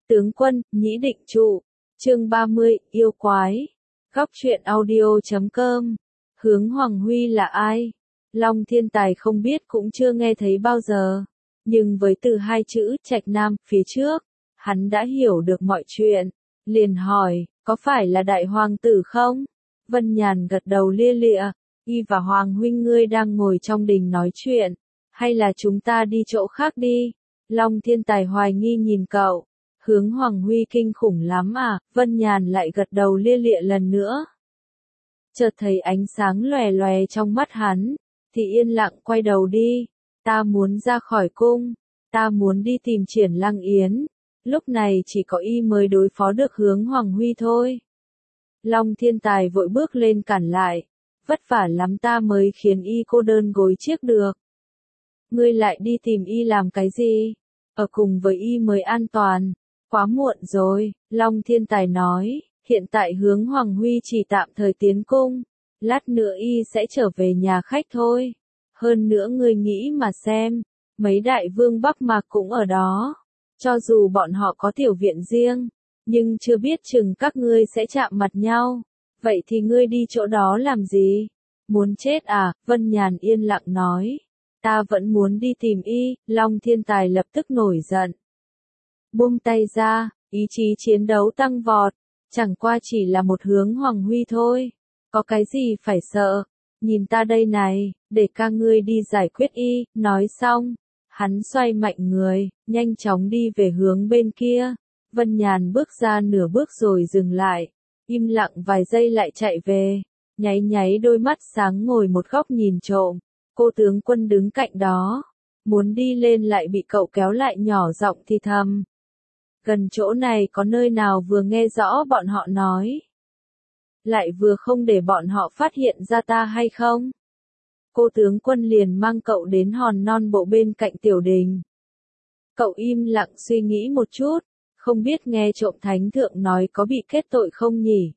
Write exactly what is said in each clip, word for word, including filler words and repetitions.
Tướng quân, nhĩ định trụ. Chương ba mươi, yêu quái. Góc truyện audio chấm com. Hướng Hoàng Huy là ai? Long Thiên Tài không biết cũng chưa nghe thấy bao giờ. Nhưng với từ hai chữ Trạch Nam phía trước, hắn đã hiểu được mọi chuyện. Liền hỏi, có phải là đại hoàng tử không? Vân Nhàn gật đầu lia lịa. Y và Hoàng huynh ngươi đang ngồi trong đình nói chuyện. Hay là chúng ta đi chỗ khác đi? Long Thiên Tài hoài nghi nhìn cậu. Hướng Hoàng Huy kinh khủng lắm à? Vân Nhàn lại gật đầu lia lịa lần nữa. Chợt thấy ánh sáng lòe lòe trong mắt hắn, thì yên lặng quay đầu đi. Ta muốn ra khỏi cung, ta muốn đi tìm Triển Lăng Yến. Lúc này chỉ có y mới đối phó được Hướng Hoàng Huy thôi. Long Thiên Tài vội bước lên cản lại. Vất vả lắm ta mới khiến y cô đơn gối chiếc được. Ngươi lại đi tìm y làm cái gì? Ở cùng với y mới an toàn. Quá muộn rồi, Long Thiên Tài nói, hiện tại Hướng Hoàng Huy chỉ tạm thời tiến cung, lát nữa y sẽ trở về nhà khách thôi. Hơn nữa ngươi nghĩ mà xem, mấy đại vương Bắc Mạc cũng ở đó, cho dù bọn họ có tiểu viện riêng, nhưng chưa biết chừng các ngươi sẽ chạm mặt nhau, vậy thì ngươi đi chỗ đó làm gì? Muốn chết à? Vân Nhàn yên lặng nói, ta vẫn muốn đi tìm y. Long Thiên Tài lập tức nổi giận. Buông tay ra, ý chí chiến đấu tăng vọt, chẳng qua chỉ là một Hướng Hoàng Huy thôi, có cái gì phải sợ, nhìn ta đây này, để ca ngươi đi giải quyết y. Nói xong, hắn xoay mạnh người, nhanh chóng đi về hướng bên kia. Vân Nhàn bước ra nửa bước rồi dừng lại, im lặng vài giây lại chạy về, nháy nháy đôi mắt sáng ngồi một góc nhìn trộm. Cô tướng quân đứng cạnh đó, muốn đi lên lại bị cậu kéo lại nhỏ giọng thì thầm. Gần chỗ này có nơi nào vừa nghe rõ bọn họ nói, lại vừa không để bọn họ phát hiện ra ta hay không? Cô tướng quân liền mang cậu đến hòn non bộ bên cạnh tiểu đình. Cậu im lặng suy nghĩ một chút, không biết nghe trộm thánh thượng nói có bị kết tội không nhỉ?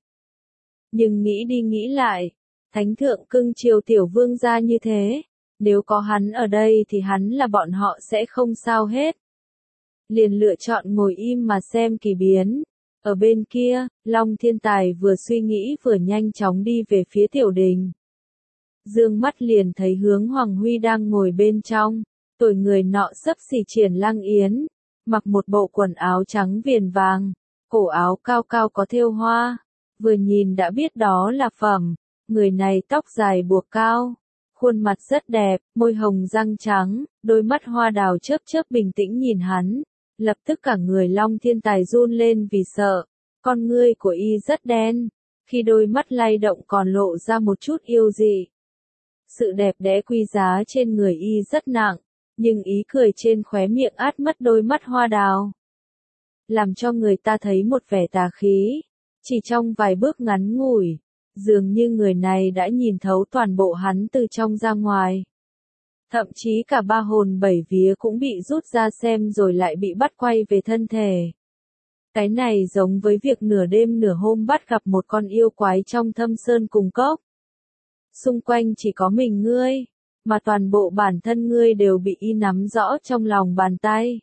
Nhưng nghĩ đi nghĩ lại, thánh thượng cưng chiều tiểu vương gia như thế, nếu có hắn ở đây thì hắn là bọn họ sẽ không sao hết. Liền lựa chọn ngồi im mà xem kỳ biến. Ở bên kia, Long Thiên Tài vừa suy nghĩ vừa nhanh chóng đi về phía tiểu đình. Dương mắt liền thấy Hướng Hoàng Huy đang ngồi bên trong, tuổi người nọ xấp xỉ Triển Lăng Yến, mặc một bộ quần áo trắng viền vàng, cổ áo cao cao có thêu hoa, vừa nhìn đã biết đó là phẩm. Người này tóc dài buộc cao, khuôn mặt rất đẹp, môi hồng răng trắng, đôi mắt hoa đào chớp chớp bình tĩnh nhìn hắn. Lập tức cả người Long Thiên Tài run lên vì sợ, con ngươi của y rất đen, khi đôi mắt lay động còn lộ ra một chút yêu dị. Sự đẹp đẽ quý giá trên người y rất nặng, nhưng ý cười trên khóe miệng át mất đôi mắt hoa đào, làm cho người ta thấy một vẻ tà khí. Chỉ trong vài bước ngắn ngủi, dường như người này đã nhìn thấu toàn bộ hắn từ trong ra ngoài. Thậm chí cả ba hồn bảy vía cũng bị rút ra xem rồi lại bị bắt quay về thân thể. Cái này giống với việc nửa đêm nửa hôm bắt gặp một con yêu quái trong thâm sơn cùng cốc. Xung quanh chỉ có mình ngươi, mà toàn bộ bản thân ngươi đều bị y nắm rõ trong lòng bàn tay.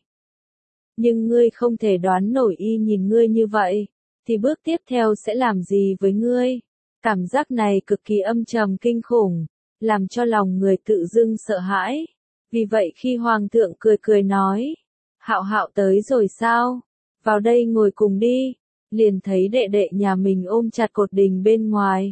Nhưng ngươi không thể đoán nổi y nhìn ngươi như vậy, thì bước tiếp theo sẽ làm gì với ngươi. Cảm giác này cực kỳ âm trầm kinh khủng, làm cho lòng người tự dưng sợ hãi. Vì vậy khi Hoàng thượng cười cười nói, Hạo Hạo tới rồi sao? Vào đây ngồi cùng đi. Liền thấy đệ đệ nhà mình ôm chặt cột đình bên ngoài,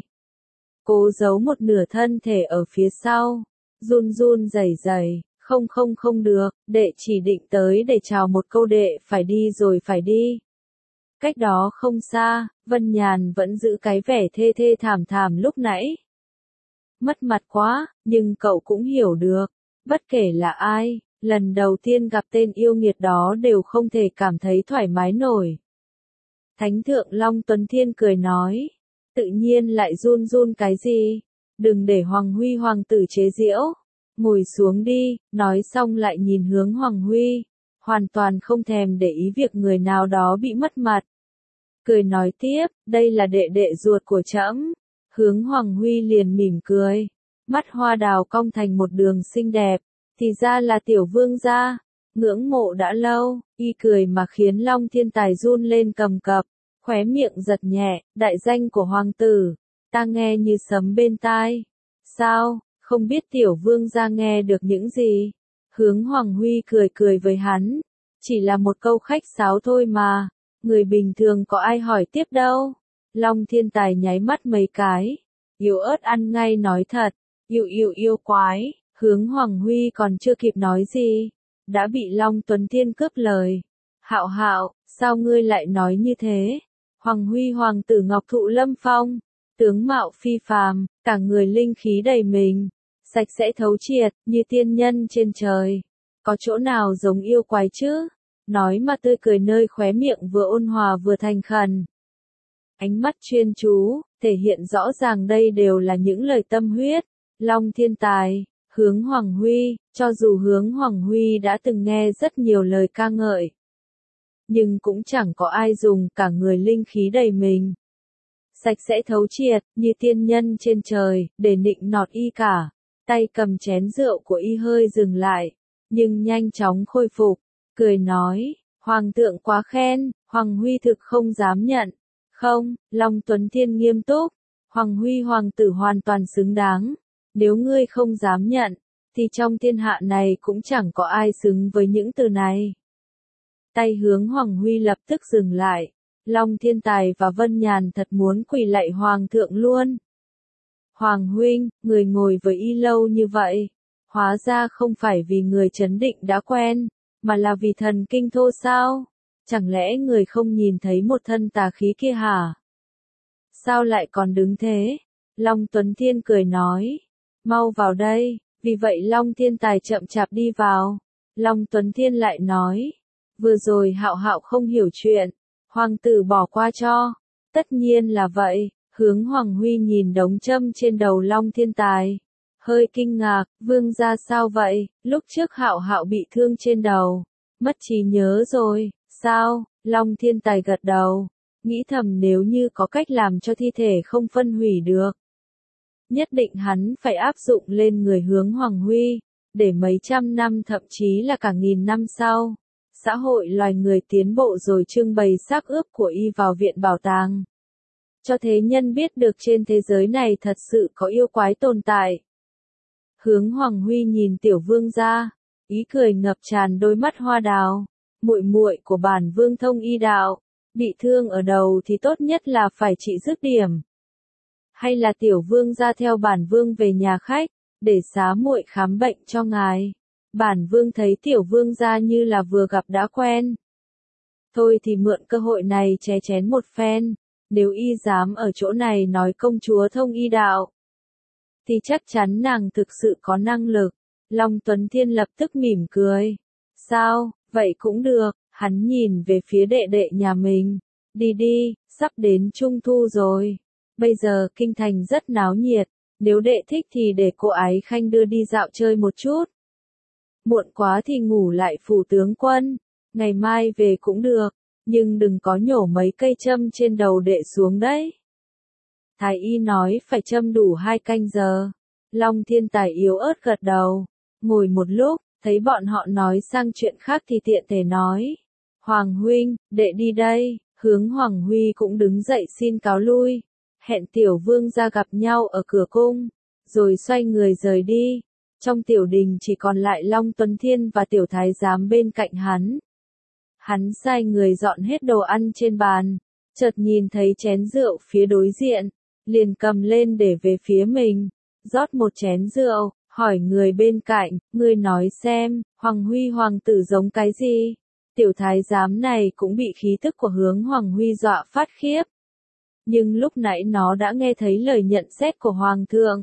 cố giấu một nửa thân thể ở phía sau, run run rẩy rẩy, không không không được, đệ chỉ định tới để chào một câu đệ phải đi rồi phải đi. Cách đó không xa, Vân Nhàn vẫn giữ cái vẻ thê thê thảm thảm lúc nãy. Mất mặt quá, nhưng cậu cũng hiểu được, bất kể là ai, lần đầu tiên gặp tên yêu nghiệt đó đều không thể cảm thấy thoải mái nổi. Thánh thượng Long Tuấn Thiên cười nói, tự nhiên lại run run cái gì, đừng để Hoàng Huy hoàng tử chế giễu, ngồi xuống đi. Nói xong lại nhìn Hướng Hoàng Huy, hoàn toàn không thèm để ý việc người nào đó bị mất mặt. Cười nói tiếp, đây là đệ đệ ruột của trẫm. Hướng Hoàng Huy liền mỉm cười, mắt hoa đào cong thành một đường xinh đẹp, thì ra là tiểu vương gia. ngưỡng mộ đã lâu, y cười mà khiến Long Thiên Tài run lên cầm cập, khóe miệng giật nhẹ, đại danh của hoàng tử, ta nghe như sấm bên tai. Sao, không biết tiểu vương gia nghe được những gì? Hướng Hoàng Huy cười cười với hắn, chỉ là một câu khách sáo thôi mà, người bình thường có ai hỏi tiếp đâu. Long Thiên Tài nháy mắt mấy cái, yếu ớt ăn ngay nói thật, yêu yêu yêu quái, Hướng Hoàng Huy còn chưa kịp nói gì, đã bị Long Tuấn Thiên cướp lời. Hạo Hạo, sao ngươi lại nói như thế? Hoàng Huy hoàng tử Ngọc Thụ Lâm Phong, tướng mạo phi phàm, cả người linh khí đầy mình, sạch sẽ thấu triệt, như tiên nhân trên trời. Có chỗ nào giống yêu quái chứ? Nói mà tươi cười nơi khóe miệng vừa ôn hòa vừa thành khẩn. Ánh mắt chuyên chú, thể hiện rõ ràng đây đều là những lời tâm huyết. Long Thiên Tài, Hướng Hoàng Huy, cho dù Hướng Hoàng Huy đã từng nghe rất nhiều lời ca ngợi, nhưng cũng chẳng có ai dùng cả người linh khí đầy mình, sạch sẽ thấu triệt, như tiên nhân trên trời, để nịnh nọt y cả. Tay cầm chén rượu của y hơi dừng lại, nhưng nhanh chóng khôi phục, cười nói, Hoàng thượng quá khen, Hoàng Huy thực không dám nhận. Không, Long Tuấn Thiên nghiêm túc, Hoàng Huy hoàng tử hoàn toàn xứng đáng. Nếu ngươi không dám nhận, thì trong thiên hạ này cũng chẳng có ai xứng với những từ này. Tay Hướng Hoàng Huy lập tức dừng lại, Long Thiên Tài và Vân Nhàn thật muốn quỳ lạy Hoàng thượng luôn. Hoàng huynh, người ngồi với y lâu như vậy, hóa ra không phải vì người trấn định đã quen, mà là vì thần kinh thô sao? Chẳng lẽ người không nhìn thấy một thân tà khí kia hả? Sao lại còn đứng thế? Long Tuấn Thiên cười nói, mau vào đây, vì vậy Long Thiên Tài chậm chạp đi vào. Long Tuấn Thiên lại nói, vừa rồi Hạo Hạo không hiểu chuyện, hoàng tử bỏ qua cho. Tất nhiên là vậy. Hướng Hoàng Huy nhìn đống châm trên đầu Long Thiên Tài, hơi kinh ngạc, vương gia sao vậy? Lúc trước Hạo Hạo bị thương trên đầu, mất trí nhớ rồi, sao? Long Thiên Tài gật đầu, nghĩ thầm nếu như có cách làm cho thi thể không phân hủy được, nhất định hắn phải áp dụng lên người Hướng Hoàng Huy, để mấy trăm năm thậm chí là cả nghìn năm sau, xã hội loài người tiến bộ rồi trưng bày xác ướp của y vào viện bảo tàng, cho thế nhân biết được trên thế giới này thật sự có yêu quái tồn tại. Hướng Hoàng Huy nhìn tiểu vương gia, ý cười ngập tràn đôi mắt hoa đào, muội muội của bản vương thông y đạo, bị thương ở đầu thì tốt nhất là phải trị dứt điểm. Hay là tiểu vương gia theo bản vương về nhà khách, để xá muội khám bệnh cho ngài. Bản vương thấy tiểu vương gia như là vừa gặp đã quen. Thôi thì mượn cơ hội này ché chén một phen. Nếu y dám ở chỗ này nói công chúa thông y đạo, thì chắc chắn nàng thực sự có năng lực. Long Tuấn Thiên lập tức mỉm cười. Sao, vậy cũng được, hắn nhìn về phía đệ đệ nhà mình. Đi đi, sắp đến Trung Thu rồi. Bây giờ kinh thành rất náo nhiệt, nếu đệ thích thì để cô Ái Khanh đưa đi dạo chơi một chút. Muộn quá thì ngủ lại phủ tướng quân, ngày mai về cũng được. Nhưng đừng có nhổ mấy cây châm trên đầu đệ xuống đấy. Thái y nói phải châm đủ hai canh giờ. Long Thiên Tài yếu ớt gật đầu. Ngồi một lúc, thấy bọn họ nói sang chuyện khác thì tiện thể nói. Hoàng huynh, đệ đi đây. Hướng Hoàng Huy cũng đứng dậy xin cáo lui. Hẹn tiểu vương ra gặp nhau ở cửa cung. Rồi xoay người rời đi. Trong tiểu đình chỉ còn lại Long Tuấn Thiên và tiểu thái giám bên cạnh hắn. Hắn sai người dọn hết đồ ăn trên bàn, chợt nhìn thấy chén rượu phía đối diện, liền cầm lên để về phía mình, rót một chén rượu, hỏi người bên cạnh, ngươi nói xem, Hoàng Huy hoàng tử giống cái gì? Tiểu thái giám này cũng bị khí tức của Hướng Hoàng Huy dọa phát khiếp. Nhưng lúc nãy nó đã nghe thấy lời nhận xét của Hoàng thượng.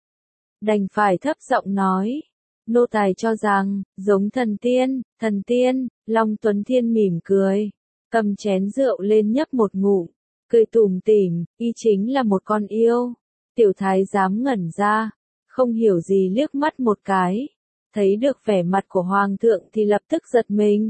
Đành phải thấp giọng nói. Nô tài cho rằng, giống thần tiên, thần tiên. Long Tuấn Thiên mỉm cười, cầm chén rượu lên nhấp một ngụm, cười tủm tỉm, y chính là một con yêu. Tiểu thái giám ngẩn ra, không hiểu gì liếc mắt một cái, thấy được vẻ mặt của hoàng thượng thì lập tức giật mình.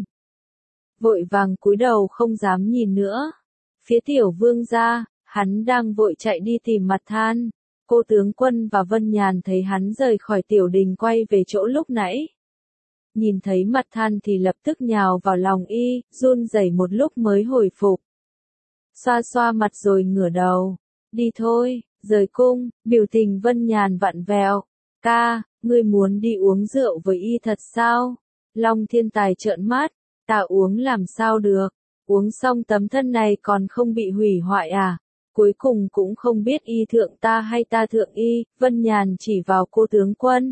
Vội vàng cúi đầu không dám nhìn nữa. Phía tiểu vương gia, hắn đang vội chạy đi tìm mặt than. Cô tướng quân và Vân Nhàn thấy hắn rời khỏi tiểu đình quay về chỗ lúc nãy. nhìn thấy mặt than thì lập tức nhào vào lòng y, run rẩy một lúc mới hồi phục. Xoa xoa mặt rồi ngửa đầu, đi thôi, rời cung, biểu tình Vân Nhàn vặn vẹo. Ca, ngươi muốn đi uống rượu với y thật sao? Long Thiên Tài trợn mắt, ta uống làm sao được, uống xong tấm thân này còn không bị hủy hoại à? Cuối cùng cũng không biết y thượng ta hay ta thượng y, Vân Nhàn chỉ vào cô tướng quân.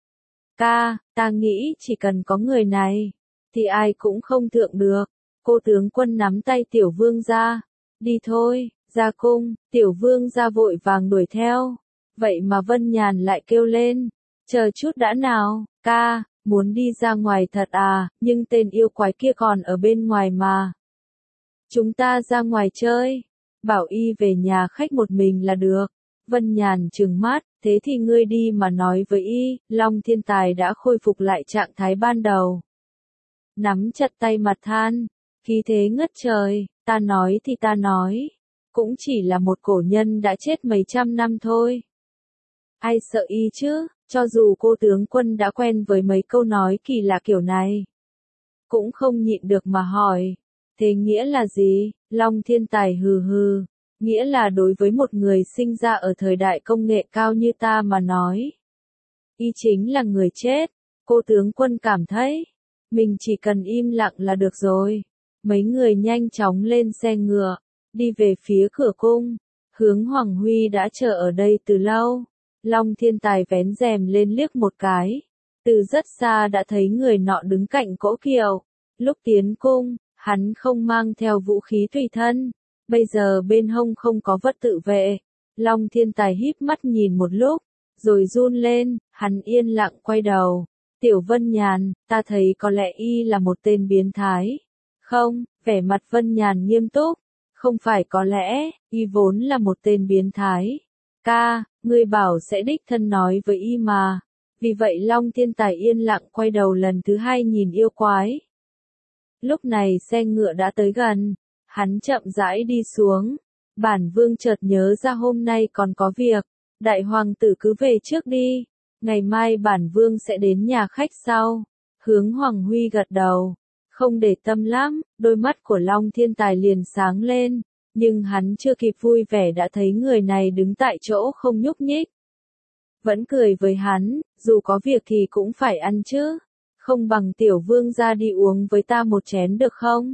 Ca, ta nghĩ chỉ cần có người này, thì ai cũng không thượng được. Cô tướng quân nắm tay tiểu vương ra, đi thôi, ra cung, tiểu vương ra vội vàng đuổi theo. Vậy mà Vân Nhàn lại kêu lên, chờ chút đã nào, ca, muốn đi ra ngoài thật à, nhưng tên yêu quái kia còn ở bên ngoài mà. Chúng ta ra ngoài chơi, bảo y về nhà khách một mình là được. Vân Nhàn trừng mắt, thế thì ngươi đi mà nói với y. Long Thiên Tài đã khôi phục lại trạng thái ban đầu. Nắm chặt tay mặt than, khí thế ngất trời, ta nói thì ta nói, cũng chỉ là một cổ nhân đã chết mấy trăm năm thôi. Ai sợ y chứ, cho dù cô tướng quân đã quen với mấy câu nói kỳ lạ kiểu này. Cũng không nhịn được mà hỏi, thế nghĩa là gì? Long Thiên Tài hừ hừ, nghĩa là đối với một người sinh ra ở thời đại công nghệ cao như ta mà nói. Y chính là người chết, cô tướng quân cảm thấy, mình chỉ cần im lặng là được rồi. Mấy người nhanh chóng lên xe ngựa, đi về phía cửa cung, hướng Hoàng Huy đã chờ ở đây từ lâu. Long Thiên Tài vén rèm lên liếc một cái, từ rất xa đã thấy người nọ đứng cạnh cỗ kiệu. Lúc tiến cung, hắn không mang theo vũ khí tùy thân, bây giờ bên hông không có vật tự vệ. Long Thiên Tài híp mắt nhìn một lúc, rồi run lên, hắn yên lặng quay đầu. Tiểu Vân Nhàn, ta thấy có lẽ y là một tên biến thái. Không, vẻ mặt Vân Nhàn nghiêm túc, không phải có lẽ, y vốn là một tên biến thái. Ca, ngươi bảo sẽ đích thân nói với y mà. Vì vậy Long Thiên Tài yên lặng quay đầu lần thứ hai nhìn yêu quái. Lúc này xe ngựa đã tới gần, hắn chậm rãi đi xuống. Bản vương chợt nhớ ra hôm nay còn có việc, đại hoàng tử cứ về trước đi, ngày mai bản vương sẽ đến nhà khách sau. Hướng Hoàng Huy gật đầu, không để tâm lắm, đôi mắt của Long Thiên Tài liền sáng lên, nhưng hắn chưa kịp vui vẻ đã thấy người này đứng tại chỗ không nhúc nhích. Vẫn cười với hắn, dù có việc thì cũng phải ăn chứ, không bằng tiểu vương ra đi uống với ta một chén được không?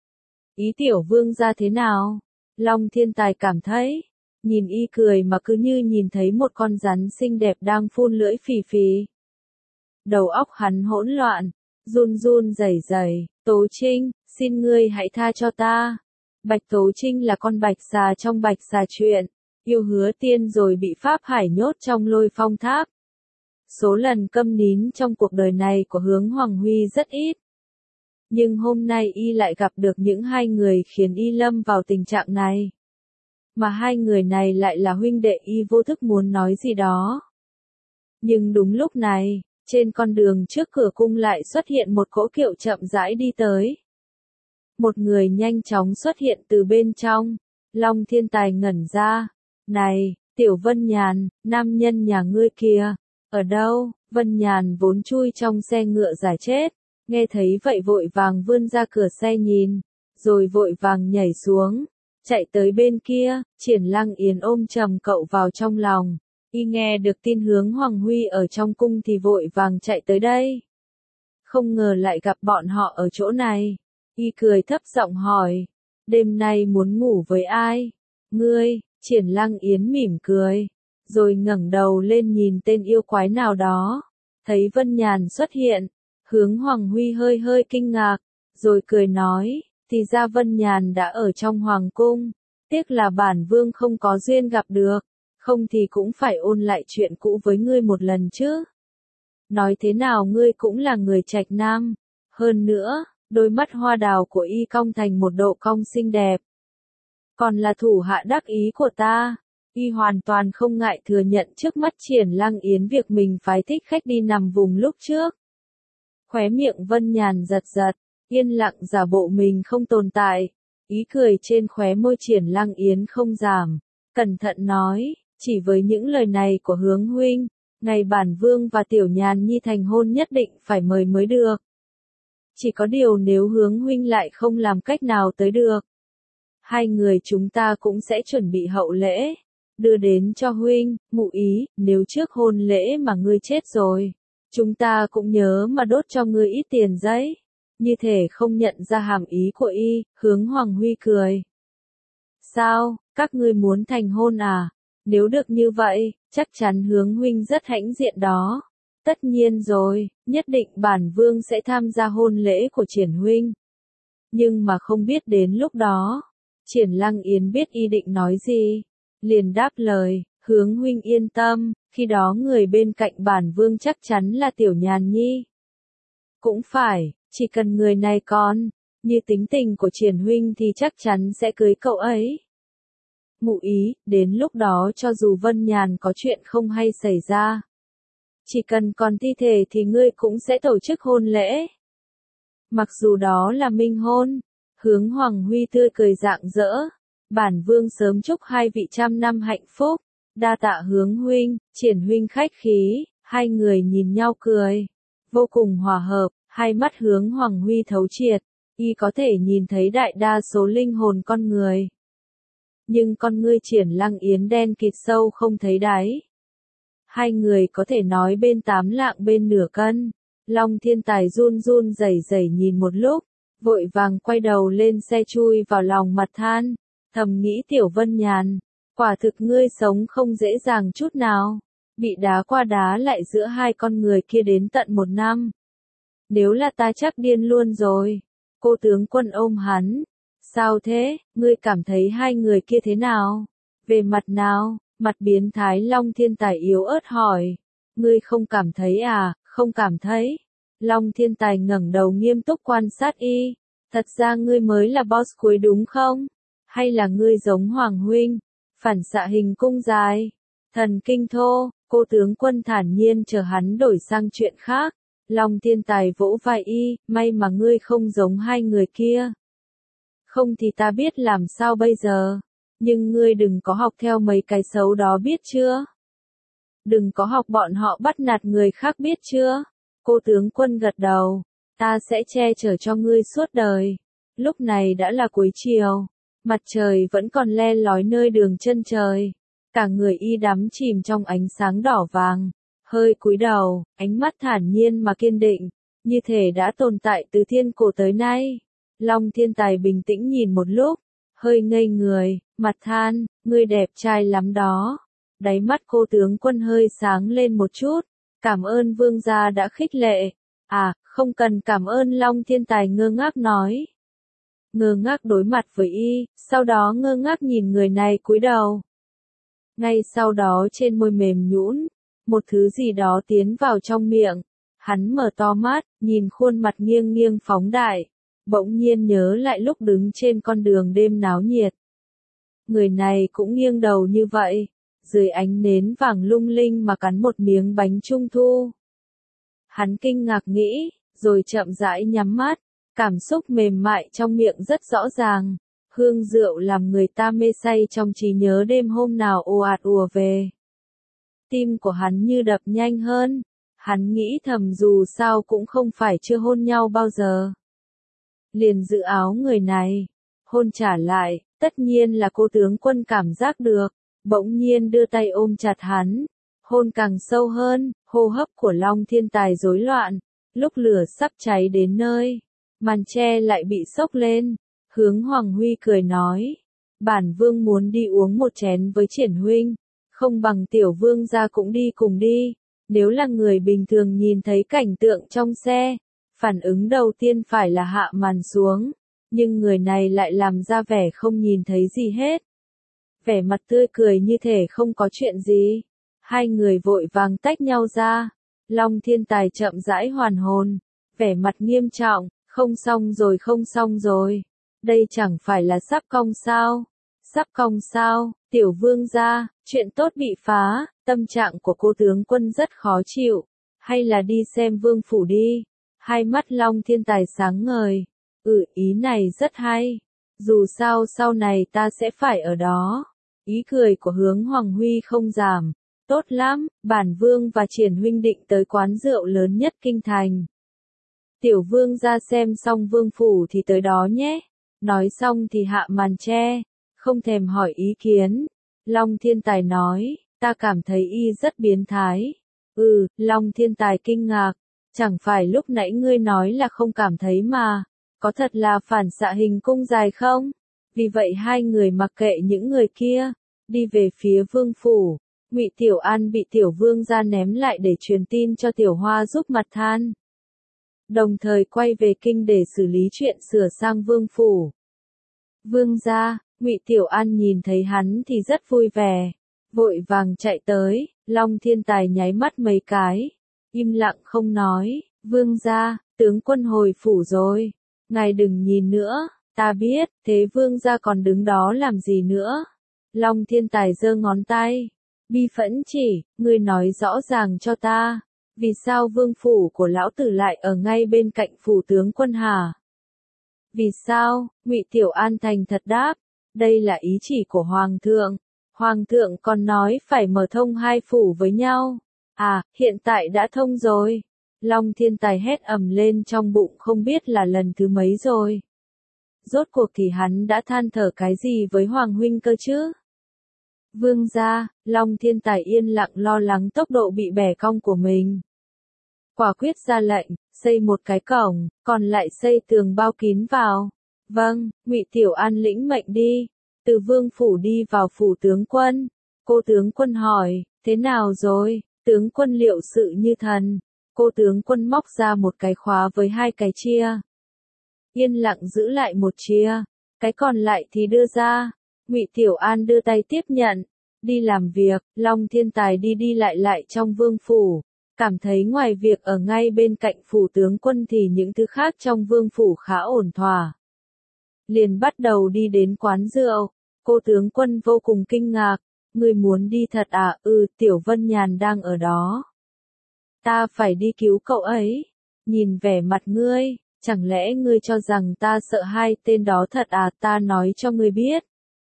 Ý tiểu vương ra thế nào? Long Thiên Tài cảm thấy, nhìn y cười mà cứ như nhìn thấy một con rắn xinh đẹp đang phun lưỡi phì phì. Đầu óc hắn hỗn loạn, run run rẩy rẩy, Tố Trinh, xin ngươi hãy tha cho ta. Bạch Tố Trinh là con bạch xà trong bạch xà truyện, yêu hứa tiên rồi bị Pháp Hải nhốt trong Lôi Phong Tháp. Số lần câm nín trong cuộc đời này của Hướng Hoàng Huy rất ít. Nhưng hôm nay y lại gặp được những hai người khiến y lâm vào tình trạng này. Mà hai người này lại là huynh đệ, y vô thức muốn nói gì đó. Nhưng đúng lúc này, trên con đường trước cửa cung lại xuất hiện một cỗ kiệu chậm rãi đi tới. Một người nhanh chóng xuất hiện từ bên trong. Long Thiên Tài ngẩn ra. Này, Tiểu Vân Nhàn, nam nhân nhà ngươi kìa. Ở đâu? Vân Nhàn vốn chui trong xe ngựa giải chết. Nghe thấy vậy vội vàng vươn ra cửa xe nhìn. Rồi vội vàng nhảy xuống. Chạy tới bên kia, Triển Lăng Yến ôm chầm cậu vào trong lòng. Y nghe được tin Hướng Hoàng Huy ở trong cung thì vội vàng chạy tới đây. Không ngờ lại gặp bọn họ ở chỗ này. Y cười thấp giọng hỏi, đêm nay muốn ngủ với ai? Ngươi, Triển Lăng Yến mỉm cười, rồi ngẩng đầu lên nhìn tên yêu quái nào đó. Thấy Vân Nhàn xuất hiện, Hướng Hoàng Huy hơi hơi kinh ngạc, rồi cười nói, thì ra Vân Nhàn đã ở trong hoàng cung, tiếc là bản vương không có duyên gặp được, không thì cũng phải ôn lại chuyện cũ với ngươi một lần chứ. Nói thế nào ngươi cũng là người Trạch Nam, hơn nữa, đôi mắt hoa đào của y cong thành một độ cong xinh đẹp. Còn là thủ hạ đắc ý của ta, y hoàn toàn không ngại thừa nhận trước mắt Triển Lăng Yến việc mình phái thích khách đi nằm vùng lúc trước. Khóe miệng Vân Nhàn giật giật, yên lặng giả bộ mình không tồn tại, ý cười trên khóe môi Triển Lăng Yến không giảm, cẩn thận nói, chỉ với những lời này của Hướng huynh, Ngày bản vương và tiểu nhàn nhi thành hôn nhất định phải mời mới được. Chỉ có điều nếu hướng huynh lại không làm cách nào tới được. Hai người chúng ta cũng sẽ chuẩn bị hậu lễ, đưa đến cho huynh, ngụ ý, nếu trước hôn lễ mà ngươi chết rồi, chúng ta cũng nhớ mà đốt cho ngươi ít tiền giấy. Như thể không nhận ra hàm ý của y, hướng Hoàng Huy cười. Sao, các ngươi muốn thành hôn à? Nếu được như vậy, chắc chắn hướng huynh rất hãnh diện đó. Tất nhiên rồi, nhất định bản vương sẽ tham gia hôn lễ của Triển huynh. Nhưng mà không biết đến lúc đó, Triển Lăng Yến biết y định nói gì, liền đáp lời, hướng huynh yên tâm, khi đó người bên cạnh bản vương chắc chắn là Tiểu Nhàn Nhi. Cũng phải, chỉ cần người này còn, như tính tình của Triển huynh thì chắc chắn sẽ cưới cậu ấy. Ngụ ý, đến lúc đó cho dù Vân Nhàn có chuyện không hay xảy ra, chỉ cần còn thi thể thì ngươi cũng sẽ tổ chức hôn lễ. Mặc dù đó là minh hôn, hướng Hoàng Huy tươi cười rạng rỡ, bản vương sớm chúc hai vị trăm năm hạnh phúc, đa tạ hướng huynh, Triển huynh khách khí, hai người nhìn nhau cười, vô cùng hòa hợp, hai mắt hướng Hoàng Huy thấu triệt, y có thể nhìn thấy đại đa số linh hồn con người. Nhưng con ngươi Triển Lăng Yến đen kịt sâu không thấy đáy. Hai người có thể nói bên tám lạng bên nửa cân. Long Thiên Tài run run rẩy rẩy nhìn một lúc, vội vàng quay đầu lên xe chui vào lòng mặt than, thầm nghĩ Tiểu Vân Nhàn, quả thực ngươi sống không dễ dàng chút nào, bị đá qua đá lại giữa hai con người kia đến tận một năm. Nếu là ta chắc điên luôn rồi. Cô tướng quân ôm hắn. Sao thế, ngươi cảm thấy hai người kia thế nào? Về mặt nào? Mặt biến thái Long Thiên Tài yếu ớt hỏi. Ngươi không cảm thấy à, không cảm thấy. Long Thiên Tài ngẩng đầu nghiêm túc quan sát y. Thật ra ngươi mới là boss cuối đúng không? Hay là ngươi giống Hoàng huynh? Phản xạ hình cung dài. Thần kinh thô, cô tướng quân thản nhiên chờ hắn đổi sang chuyện khác. Long Thiên Tài vỗ vai y, may mà ngươi không giống hai người kia. Không thì ta biết làm sao bây giờ. Nhưng ngươi đừng có học theo mấy cái xấu đó biết chưa? Đừng có học bọn họ bắt nạt người khác biết chưa? Cô tướng quân gật đầu. Ta sẽ che chở cho ngươi suốt đời. Lúc này đã là cuối chiều. Mặt trời vẫn còn le lói nơi đường chân trời. Cả người y đắm chìm trong ánh sáng đỏ vàng. Hơi cúi đầu, ánh mắt thản nhiên mà kiên định. Như thể đã tồn tại từ thiên cổ tới nay. Long Thiên Tài bình tĩnh nhìn một lúc. Hơi ngây người, mặt than, ngươi đẹp trai lắm đó. Đáy mắt cô tướng quân hơi sáng lên một chút. Cảm ơn vương gia đã khích lệ. À, không cần cảm ơn Long Thiên Tài ngơ ngác nói. Ngơ ngác đối mặt với y, sau đó ngơ ngác nhìn người này cúi đầu. Ngay sau đó trên môi mềm nhũn, một thứ gì đó tiến vào trong miệng. Hắn mở to mắt, nhìn khuôn mặt nghiêng nghiêng phóng đại. Bỗng nhiên nhớ lại lúc đứng trên con đường đêm náo nhiệt. Người này cũng nghiêng đầu như vậy, dưới ánh nến vàng lung linh mà cắn một miếng bánh trung thu. Hắn kinh ngạc nghĩ, rồi chậm rãi nhắm mắt, cảm xúc mềm mại trong miệng rất rõ ràng. Hương rượu làm người ta mê say trong trí nhớ đêm hôm nào ồ ạt ùa về. Tim của hắn như đập nhanh hơn, hắn nghĩ thầm dù sao cũng không phải chưa hôn nhau bao giờ. Liền giữ áo người này, hôn trả lại, tất nhiên là cô tướng quân cảm giác được, bỗng nhiên đưa tay ôm chặt hắn, hôn càng sâu hơn, hô hấp của Long Thiên Tài rối loạn, lúc lửa sắp cháy đến nơi, màn che lại bị xốc lên, hướng Hoàng Huy cười nói, bản vương muốn đi uống một chén với Triển huynh, không bằng tiểu vương gia cũng đi cùng đi, nếu là người bình thường nhìn thấy cảnh tượng trong xe. Phản ứng đầu tiên phải là hạ màn xuống, nhưng người này lại làm ra vẻ không nhìn thấy gì hết. Vẻ mặt tươi cười như thể không có chuyện gì. Hai người vội vàng tách nhau ra. Long Thiên Tài chậm rãi hoàn hồn, vẻ mặt nghiêm trọng, không xong rồi không xong rồi. Đây chẳng phải là sắp cong sao? Sắp cong sao? Tiểu vương gia, chuyện tốt bị phá, tâm trạng của cô tướng quân rất khó chịu. Hay là đi xem vương phủ đi. Hai mắt Long Thiên Tài sáng ngời. Ừ, ý này rất hay. Dù sao sau này ta sẽ phải ở đó. Ý cười của hướng Hoàng Huy không giảm. tốt lắm, bản vương và Triển huynh định tới quán rượu lớn nhất kinh thành. Tiểu vương ra xem xong vương phủ thì tới đó nhé. Nói xong thì hạ màn che, không thèm hỏi ý kiến. Long Thiên Tài nói, ta cảm thấy y rất biến thái. Ừ, Long Thiên Tài kinh ngạc, chẳng phải lúc nãy ngươi nói là không cảm thấy mà, có thật là phản xạ hình cung dài không? Vì vậy hai người mặc kệ những người kia, đi về phía vương phủ. Ngụy Tiểu An bị Tiểu Vương gia ném lại để truyền tin cho Tiểu Hoa giúp mặt than. Đồng thời quay về kinh để xử lý chuyện sửa sang vương phủ. Vương gia, Ngụy Tiểu An nhìn thấy hắn thì rất vui vẻ, vội vàng chạy tới. Long Thiên Tài nháy mắt mấy cái, im lặng không nói. Vương gia, tướng quân hồi phủ rồi, ngài đừng nhìn nữa. Ta biết, thế vương gia còn đứng đó làm gì nữa? Long Thiên Tài giơ ngón tay, bi phẫn chỉ, ngươi nói rõ ràng cho ta, vì sao vương phủ của lão tử lại ở ngay bên cạnh phủ tướng quân hả? Vì sao? Ngụy Tiểu An thành thật đáp, đây là ý chỉ của hoàng thượng. Hoàng thượng còn nói phải mở thông hai phủ với nhau. À, hiện tại đã thông rồi. Long Thiên Tài hét ầm lên trong bụng không biết là lần thứ mấy rồi. Rốt cuộc thì hắn đã than thở cái gì với Hoàng huynh cơ chứ? Vương gia, Long Thiên Tài yên lặng lo lắng tốc độ bị bẻ cong của mình. Quả quyết ra lệnh, xây một cái cổng, còn lại xây tường bao kín vào. Vâng, Ngụy Tiểu An lĩnh mệnh đi. Từ vương phủ đi vào phủ tướng quân. Cô tướng quân hỏi, thế nào rồi? Tướng quân liệu sự như thần. Cô tướng quân móc ra một cái khóa với hai cái chia. Yên lặng giữ lại một chia, cái còn lại thì đưa ra. Ngụy Tiểu An đưa tay tiếp nhận, đi làm việc. Long Thiên Tài đi đi lại lại trong vương phủ, cảm thấy ngoài việc ở ngay bên cạnh phủ tướng quân thì những thứ khác trong vương phủ khá ổn thỏa. Liền bắt đầu đi đến quán rượu. Cô tướng quân vô cùng kinh ngạc, ngươi muốn đi thật à? Ừ, Tiểu Vân Nhàn đang ở đó. Ta phải đi cứu cậu ấy. Nhìn vẻ mặt ngươi, chẳng lẽ ngươi cho rằng ta sợ hai tên đó thật à? Ta nói cho ngươi biết,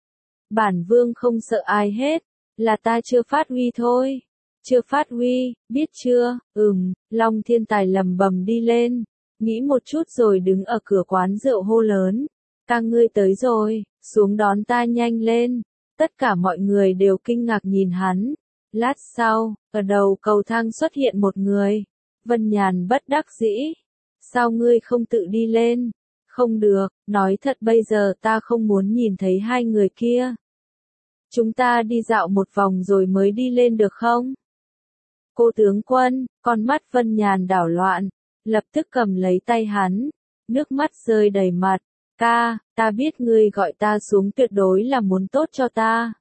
bản vương không sợ ai hết, là ta chưa phát huy thôi. Chưa phát huy, biết chưa? Ừm, Long Thiên Tài lầm bầm đi lên, nghĩ một chút rồi đứng ở cửa quán rượu hô lớn, ca ngươi tới rồi, xuống đón ta nhanh lên. Tất cả mọi người đều kinh ngạc nhìn hắn. Lát sau, ở đầu cầu thang xuất hiện một người. Vân Nhàn bất đắc dĩ, sao ngươi không tự đi lên? Không được, nói thật bây giờ ta không muốn nhìn thấy hai người kia. Chúng ta đi dạo một vòng rồi mới đi lên được không? Cô tướng quân, con mắt Vân Nhàn đảo loạn, lập tức cầm lấy tay hắn, nước mắt rơi đầy mặt. Ca, ta biết ngươi gọi ta xuống tuyệt đối là muốn tốt cho ta.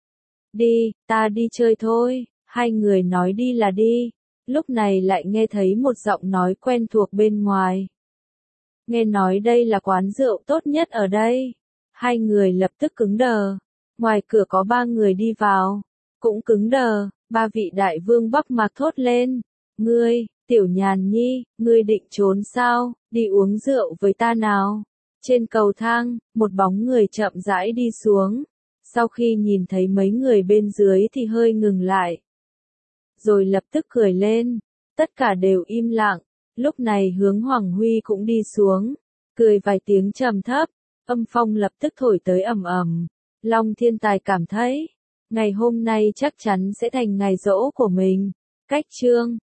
Đi, ta đi chơi thôi. Hai người nói đi là đi. Lúc này lại nghe thấy một giọng nói quen thuộc bên ngoài. Nghe nói đây là quán rượu tốt nhất ở đây. Hai người lập tức cứng đờ. Ngoài cửa có ba người đi vào, cũng cứng đờ. Ba vị đại vương Bắc Mạc thốt lên. Ngươi, Tiểu Nhàn Nhi, ngươi định trốn sao? Đi uống rượu với ta nào. Trên cầu thang, một bóng người chậm rãi đi xuống. Sau khi nhìn thấy mấy người bên dưới thì hơi ngừng lại. Rồi lập tức cười lên. Tất cả đều im lặng. Lúc này Hướng Hoàng Huy cũng đi xuống. Cười vài tiếng trầm thấp. Âm phong lập tức thổi tới ầm ầm. Long Thiên Tài cảm thấy, ngày hôm nay chắc chắn sẽ thành ngày giỗ của mình. Cách chương